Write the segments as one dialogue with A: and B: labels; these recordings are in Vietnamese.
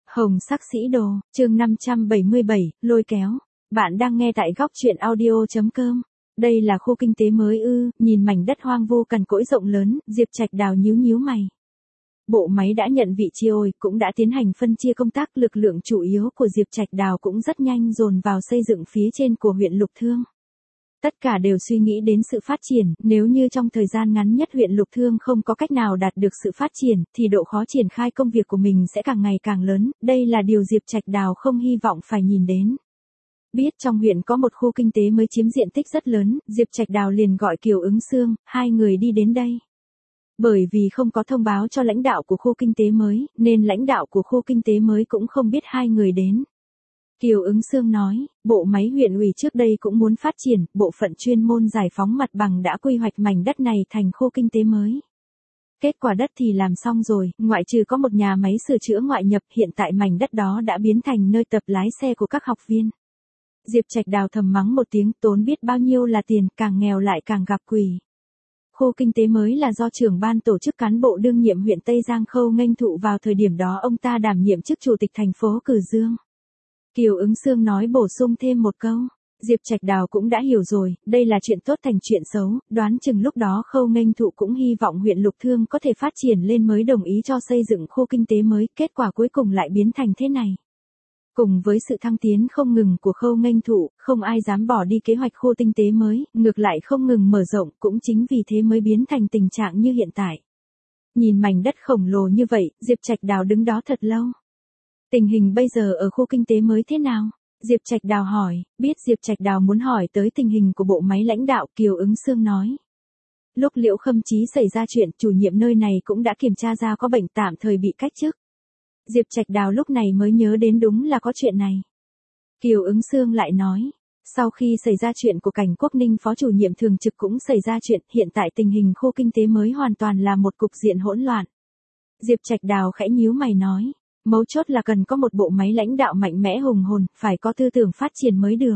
A: Hồng sắc sĩ đồ, chương 577, lôi kéo. Bạn đang nghe tại góc truyện audio.com. Đây là khu kinh tế mới ư? Nhìn mảnh đất hoang vu cằn cỗi rộng lớn, Diệp Trạch Đào nhíu nhíu mày. Bộ máy đã nhận vị chi ôi, cũng đã tiến hành phân chia công tác, lực lượng chủ yếu của Diệp Trạch Đào cũng rất nhanh dồn vào xây dựng phía trên của huyện Lục Thương. Tất cả đều suy nghĩ đến sự phát triển, nếu như trong thời gian ngắn nhất huyện Lục Thương không có cách nào đạt được sự phát triển, thì độ khó triển khai công việc của mình sẽ càng ngày càng lớn, đây là điều Diệp Trạch Đào không hy vọng phải nhìn đến. Biết trong huyện có một khu kinh tế mới chiếm diện tích rất lớn, Diệp Trạch Đào liền gọi Kiều Ứng Xương, hai người đi đến đây. Bởi vì không có thông báo cho lãnh đạo của khu kinh tế mới, nên lãnh đạo của khu kinh tế mới cũng không biết hai người đến. Kiều Ứng Xương nói, bộ máy huyện ủy trước đây cũng muốn phát triển, bộ phận chuyên môn giải phóng mặt bằng đã quy hoạch mảnh đất này thành khu kinh tế mới. Kết quả đất thì làm xong rồi, ngoại trừ có một nhà máy sửa chữa ngoại nhập, hiện tại mảnh đất đó đã biến thành nơi tập lái xe của các học viên. Diệp Trạch Đào thầm mắng một tiếng, tốn biết bao nhiêu là tiền, càng nghèo lại càng gặp quỷ. Khu kinh tế mới là do trưởng ban tổ chức cán bộ đương nhiệm huyện Tây Giang Khâu Nghênh Thụ, vào thời điểm đó ông ta đảm nhiệm chức chủ tịch thành phố Cử Dương. Kiều Ứng Xương nói bổ sung thêm một câu, Diệp Trạch Đào cũng đã hiểu rồi, đây là chuyện tốt thành chuyện xấu, đoán chừng lúc đó Khâu Nghênh Thụ cũng hy vọng huyện Lục Thương có thể phát triển lên mới đồng ý cho xây dựng khu kinh tế mới, kết quả cuối cùng lại biến thành thế này. Cùng với sự thăng tiến không ngừng của Khâu Nghênh Thụ, không ai dám bỏ đi kế hoạch khu kinh tế mới, ngược lại không ngừng mở rộng, cũng chính vì thế mới biến thành tình trạng như hiện tại. Nhìn mảnh đất khổng lồ như vậy, Diệp Trạch Đào đứng đó thật lâu. Tình hình bây giờ ở khu kinh tế mới thế nào? Diệp Trạch Đào hỏi, biết Diệp Trạch Đào muốn hỏi tới tình hình của bộ máy lãnh đạo, Kiều Ứng Xương nói. Lúc Liễu Khâm Chí xảy ra chuyện, chủ nhiệm nơi này cũng đã kiểm tra ra có bệnh, tạm thời bị cách chức. Diệp Trạch Đào lúc này mới nhớ đến đúng là có chuyện này. Kiều Ứng Xương lại nói, sau khi xảy ra chuyện của Cảnh Quốc Ninh phó chủ nhiệm thường trực cũng xảy ra chuyện, hiện tại tình hình khu kinh tế mới hoàn toàn là một cục diện hỗn loạn. Diệp Trạch Đào khẽ nhíu mày nói, mấu chốt là cần có một bộ máy lãnh đạo mạnh mẽ hùng hồn, phải có tư tưởng phát triển mới được.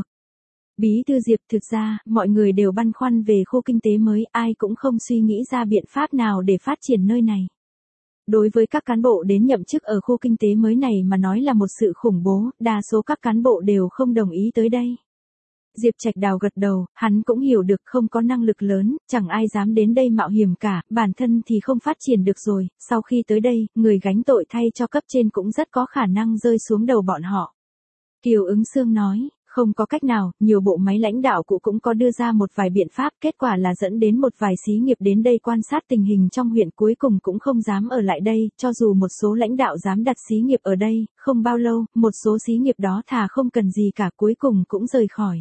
A: Bí thư Diệp, thực ra, mọi người đều băn khoăn về khu kinh tế mới, ai cũng không suy nghĩ ra biện pháp nào để phát triển nơi này. Đối với các cán bộ đến nhậm chức ở khu kinh tế mới này mà nói là một sự khủng bố, đa số các cán bộ đều không đồng ý tới đây. Diệp Trạch Đào gật đầu, hắn cũng hiểu được không có năng lực lớn, chẳng ai dám đến đây mạo hiểm cả, bản thân thì không phát triển được rồi, sau khi tới đây, người gánh tội thay cho cấp trên cũng rất có khả năng rơi xuống đầu bọn họ. Kiều Ứng Xương nói, không có cách nào, nhiều bộ máy lãnh đạo cũ cũng có đưa ra một vài biện pháp, kết quả là dẫn đến một vài xí nghiệp đến đây quan sát tình hình trong huyện, cuối cùng cũng không dám ở lại đây, cho dù một số lãnh đạo dám đặt xí nghiệp ở đây, không bao lâu, một số xí nghiệp đó thà không cần gì cả, cuối cùng cũng rời khỏi.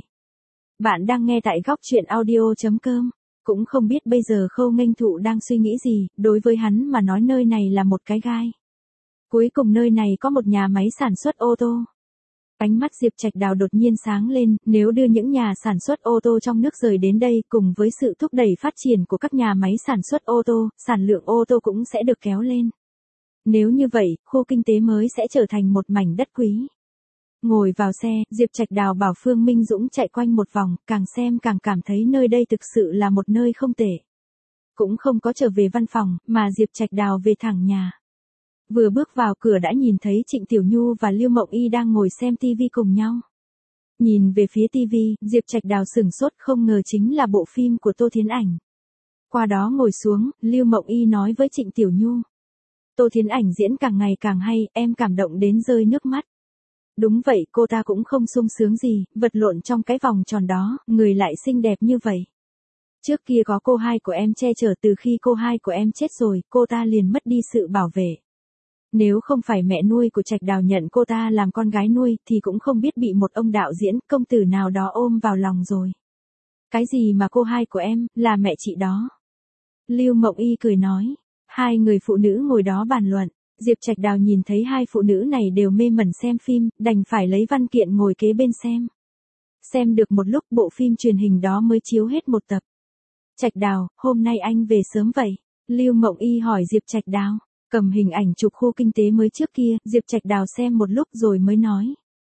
A: Bạn đang nghe tại góc truyện audio.com. Cũng không biết bây giờ Khâu Nghênh Thụ đang suy nghĩ gì, đối với hắn mà nói nơi này là một cái gai. Cuối cùng nơi này có một nhà máy sản xuất ô tô. Ánh mắt Diệp Trạch Đào đột nhiên sáng lên, nếu đưa những nhà sản xuất ô tô trong nước rời đến đây, cùng với sự thúc đẩy phát triển của các nhà máy sản xuất ô tô, sản lượng ô tô cũng sẽ được kéo lên. Nếu như vậy, khu kinh tế mới sẽ trở thành một mảnh đất quý. Ngồi vào xe, Diệp Trạch Đào bảo Phương Minh Dũng chạy quanh một vòng, càng xem càng cảm thấy nơi đây thực sự là một nơi không tệ. Cũng không có trở về văn phòng, mà Diệp Trạch Đào về thẳng nhà. Vừa bước vào cửa đã nhìn thấy Trịnh Tiểu Nhu và Lưu Mộng Y đang ngồi xem TV cùng nhau. Nhìn về phía TV, Diệp Trạch Đào sửng sốt, không ngờ chính là bộ phim của Tô Thiến Ảnh. Qua đó ngồi xuống, Lưu Mộng Y nói với Trịnh Tiểu Nhu. Tô Thiến Ảnh diễn càng ngày càng hay, em cảm động đến rơi nước mắt. Đúng vậy, cô ta cũng không sung sướng gì, vật lộn trong cái vòng tròn đó, người lại xinh đẹp như vậy. Trước kia có cô hai của em che chở, từ khi cô hai của em chết rồi, cô ta liền mất đi sự bảo vệ. Nếu không phải mẹ nuôi của Trạch Đào nhận cô ta làm con gái nuôi, thì cũng không biết bị một ông đạo diễn, công tử nào đó ôm vào lòng rồi. Cái gì mà cô hai của em, là mẹ chị đó. Lưu Mộng Y cười nói. Hai người phụ nữ ngồi đó bàn luận. Diệp Trạch Đào nhìn thấy hai phụ nữ này đều mê mẩn xem phim, đành phải lấy văn kiện ngồi kế bên xem. Xem được một lúc, bộ phim truyền hình đó mới chiếu hết một tập. Trạch Đào, hôm nay anh về sớm vậy? Lưu Mộng Y hỏi Diệp Trạch Đào. Cầm hình ảnh chụp khu kinh tế mới trước kia, Diệp Trạch Đào xem một lúc rồi mới nói.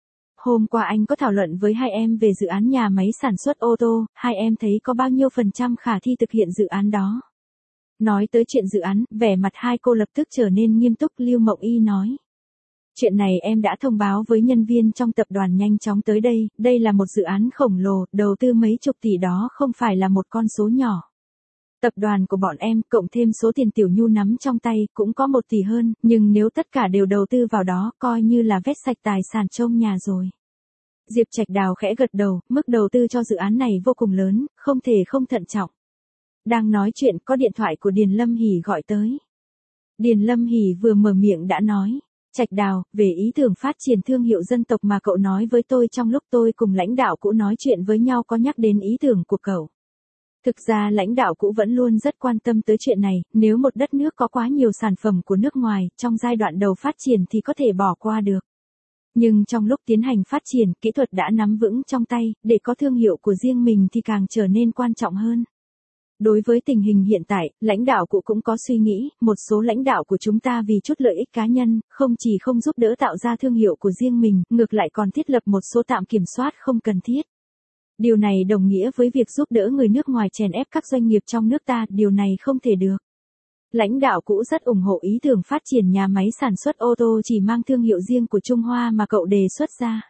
A: Hôm qua anh có thảo luận với hai em về dự án nhà máy sản xuất ô tô, hai em thấy có bao nhiêu % khả thi thực hiện dự án đó. Nói tới chuyện dự án, vẻ mặt hai cô lập tức trở nên nghiêm túc, Lưu Mộng Y nói. Chuyện này em đã thông báo với nhân viên trong tập đoàn nhanh chóng tới đây là một dự án khổng lồ, đầu tư mấy chục tỷ đó không phải là một con số nhỏ. Tập đoàn của bọn em, cộng thêm số tiền Tiểu Nhu nắm trong tay, cũng có 1 tỷ hơn, nhưng nếu tất cả đều đầu tư vào đó, coi như là vét sạch tài sản trong nhà rồi. Diệp Trạch Đào khẽ gật đầu, mức đầu tư cho dự án này vô cùng lớn, không thể không thận trọng. Đang nói chuyện có điện thoại của Điền Lâm Hỷ gọi tới. Điền Lâm Hỷ vừa mở miệng đã nói, Trạch Đào, về ý tưởng phát triển thương hiệu dân tộc mà cậu nói với tôi trong lúc tôi cùng lãnh đạo cũ nói chuyện với nhau có nhắc đến ý tưởng của cậu. Thực ra lãnh đạo cũ vẫn luôn rất quan tâm tới chuyện này, nếu một đất nước có quá nhiều sản phẩm của nước ngoài, trong giai đoạn đầu phát triển thì có thể bỏ qua được. Nhưng trong lúc tiến hành phát triển, kỹ thuật đã nắm vững trong tay, để có thương hiệu của riêng mình thì càng trở nên quan trọng hơn. Đối với tình hình hiện tại, lãnh đạo cũ cũng có suy nghĩ, một số lãnh đạo của chúng ta vì chút lợi ích cá nhân, không chỉ không giúp đỡ tạo ra thương hiệu của riêng mình, ngược lại còn thiết lập một số tạm kiểm soát không cần thiết. Điều này đồng nghĩa với việc giúp đỡ người nước ngoài chèn ép các doanh nghiệp trong nước ta, điều này không thể được. Lãnh đạo cũ rất ủng hộ ý tưởng phát triển nhà máy sản xuất ô tô chỉ mang thương hiệu riêng của Trung Hoa mà cậu đề xuất ra.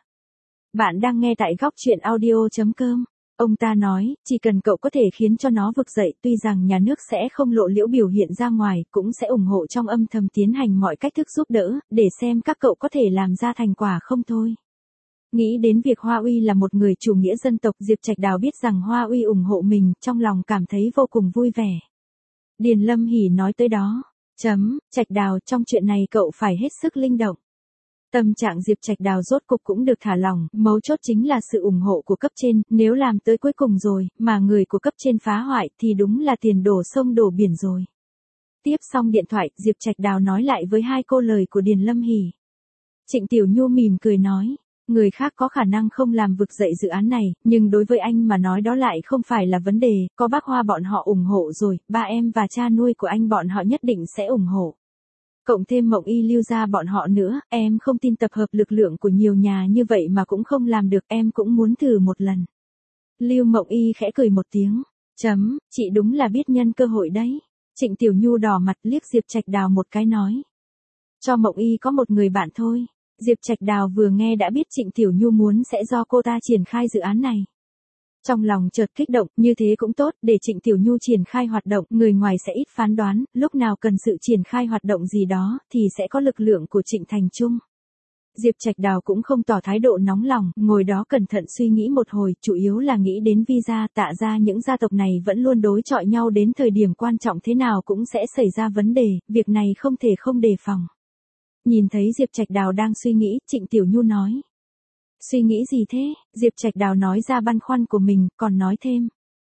A: Bạn đang nghe tại góc truyện audio.com. Ông ta nói, chỉ cần cậu có thể khiến cho nó vực dậy, tuy rằng nhà nước sẽ không lộ liễu biểu hiện ra ngoài, cũng sẽ ủng hộ trong âm thầm tiến hành mọi cách thức giúp đỡ, để xem các cậu có thể làm ra thành quả không thôi. Nghĩ đến việc Hoa Uy là một người chủ nghĩa dân tộc, Diệp Trạch Đào biết rằng Hoa Uy ủng hộ mình, trong lòng cảm thấy vô cùng vui vẻ. Điền Lâm Hỷ nói tới đó. Trạch Đào, trong chuyện này cậu phải hết sức linh động. Tâm trạng Diệp Trạch Đào rốt cục cũng được thả lỏng, mấu chốt chính là sự ủng hộ của cấp trên, nếu làm tới cuối cùng rồi, mà người của cấp trên phá hoại thì đúng là tiền đổ sông đổ biển rồi. Tiếp xong điện thoại, Diệp Trạch Đào nói lại với hai cô lời của Điền Lâm Hỷ. Trịnh Tiểu Nhu mỉm cười nói, người khác có khả năng không làm vực dậy dự án này, nhưng đối với anh mà nói đó lại không phải là vấn đề, có bác Hoa bọn họ ủng hộ rồi, ba em và cha nuôi của anh bọn họ nhất định sẽ ủng hộ. Cộng thêm Mộng Y Lưu gia bọn họ nữa, em không tin tập hợp lực lượng của nhiều nhà như vậy mà cũng không làm được, em cũng muốn thử một lần. Lưu Mộng Y khẽ cười một tiếng. Chị đúng là biết nhân cơ hội đấy. Trịnh Tiểu Nhu đỏ mặt liếc Diệp Trạch Đào một cái nói. Cho Mộng Y có một người bạn thôi. Diệp Trạch Đào vừa nghe đã biết Trịnh Tiểu Nhu muốn sẽ do cô ta triển khai dự án này. Trong lòng chợt kích động, như thế cũng tốt, để Trịnh Tiểu Nhu triển khai hoạt động, người ngoài sẽ ít phán đoán, lúc nào cần sự triển khai hoạt động gì đó, thì sẽ có lực lượng của Trịnh Thành Trung. Diệp Trạch Đào cũng không tỏ thái độ nóng lòng, ngồi đó cẩn thận suy nghĩ một hồi, chủ yếu là nghĩ đến Visa, Tạ ra những gia tộc này vẫn luôn đối chọi nhau đến thời điểm quan trọng thế nào cũng sẽ xảy ra vấn đề, việc này không thể không đề phòng. Nhìn thấy Diệp Trạch Đào đang suy nghĩ, Trịnh Tiểu Nhu nói. Suy nghĩ gì thế? Diệp Trạch Đào nói ra băn khoăn của mình, còn nói thêm.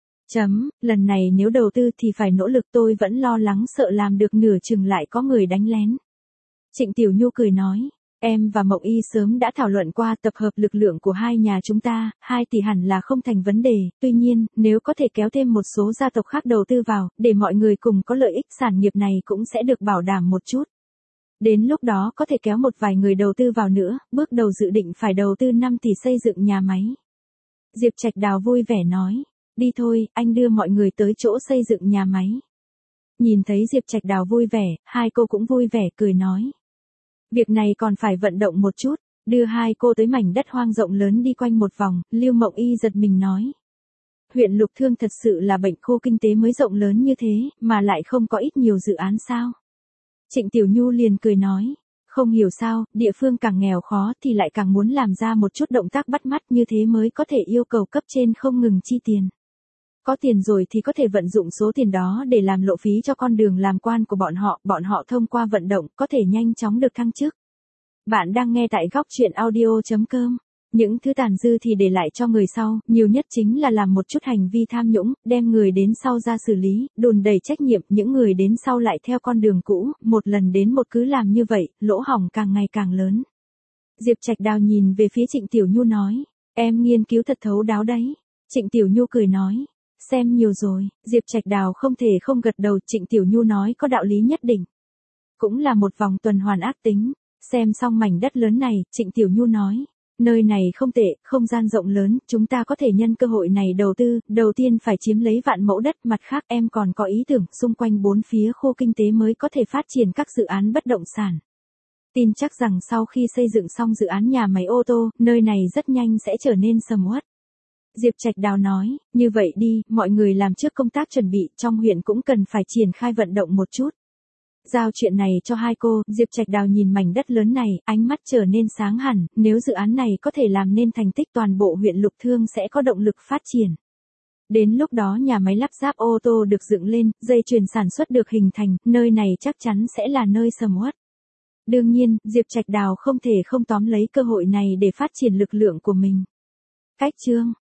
A: Lần này nếu đầu tư thì phải nỗ lực, tôi vẫn lo lắng sợ làm được nửa chừng lại có người đánh lén. Trịnh Tiểu Nhu cười nói. Em và Mộng Y sớm đã thảo luận qua tập hợp lực lượng của hai nhà chúng ta, 2 tỷ hẳn là không thành vấn đề, tuy nhiên, nếu có thể kéo thêm một số gia tộc khác đầu tư vào, để mọi người cùng có lợi ích sản nghiệp này cũng sẽ được bảo đảm một chút. Đến lúc đó có thể kéo một vài người đầu tư vào nữa, bước đầu dự định phải đầu tư 5 tỷ xây dựng nhà máy. Diệp Trạch Đào vui vẻ nói, đi thôi, anh đưa mọi người tới chỗ xây dựng nhà máy. Nhìn thấy Diệp Trạch Đào vui vẻ, hai cô cũng vui vẻ cười nói. Việc này còn phải vận động một chút, đưa hai cô tới mảnh đất hoang rộng lớn đi quanh một vòng, Lưu Mộng Y giật mình nói. Huyện Lục Thương thật sự là bệnh, khu kinh tế mới rộng lớn như thế, mà lại không có ít nhiều dự án sao? Trịnh Tiểu Nhu liền cười nói, không hiểu sao, địa phương càng nghèo khó thì lại càng muốn làm ra một chút động tác bắt mắt như thế mới có thể yêu cầu cấp trên không ngừng chi tiền. Có tiền rồi thì có thể vận dụng số tiền đó để làm lộ phí cho con đường làm quan của bọn họ thông qua vận động có thể nhanh chóng được thăng chức. Bạn đang nghe tại góc truyện audio.com. Những thứ tàn dư thì để lại cho người sau, nhiều nhất chính là làm một chút hành vi tham nhũng, đem người đến sau ra xử lý, đùn đẩy trách nhiệm, những người đến sau lại theo con đường cũ, một lần đến một cứ làm như vậy, lỗ hổng càng ngày càng lớn. Diệp Trạch Đào nhìn về phía Trịnh Tiểu Nhu nói, em nghiên cứu thật thấu đáo đấy. Trịnh Tiểu Nhu cười nói, xem nhiều rồi, Diệp Trạch Đào không thể không gật đầu, Trịnh Tiểu Nhu nói có đạo lý nhất định. Cũng là một vòng tuần hoàn ác tính, xem xong mảnh đất lớn này, Trịnh Tiểu Nhu nói. Nơi này không tệ, không gian rộng lớn, chúng ta có thể nhân cơ hội này đầu tư, đầu tiên phải chiếm lấy vạn mẫu đất, mặt khác em còn có ý tưởng, xung quanh 4 phía khu kinh tế mới có thể phát triển các dự án bất động sản. Tin chắc rằng sau khi xây dựng xong dự án nhà máy ô tô, nơi này rất nhanh sẽ trở nên sầm uất. Diệp Trạch Đào nói, như vậy đi, mọi người làm trước công tác chuẩn bị, trong huyện cũng cần phải triển khai vận động một chút. Giao chuyện này cho hai cô, Diệp Trạch Đào nhìn mảnh đất lớn này, ánh mắt trở nên sáng hẳn, nếu dự án này có thể làm nên thành tích toàn bộ huyện Lục Thương sẽ có động lực phát triển. Đến lúc đó nhà máy lắp ráp ô tô được dựng lên, dây chuyền sản xuất được hình thành, nơi này chắc chắn sẽ là nơi sầm uất. Đương nhiên, Diệp Trạch Đào không thể không tóm lấy cơ hội này để phát triển lực lượng của mình. Cách chương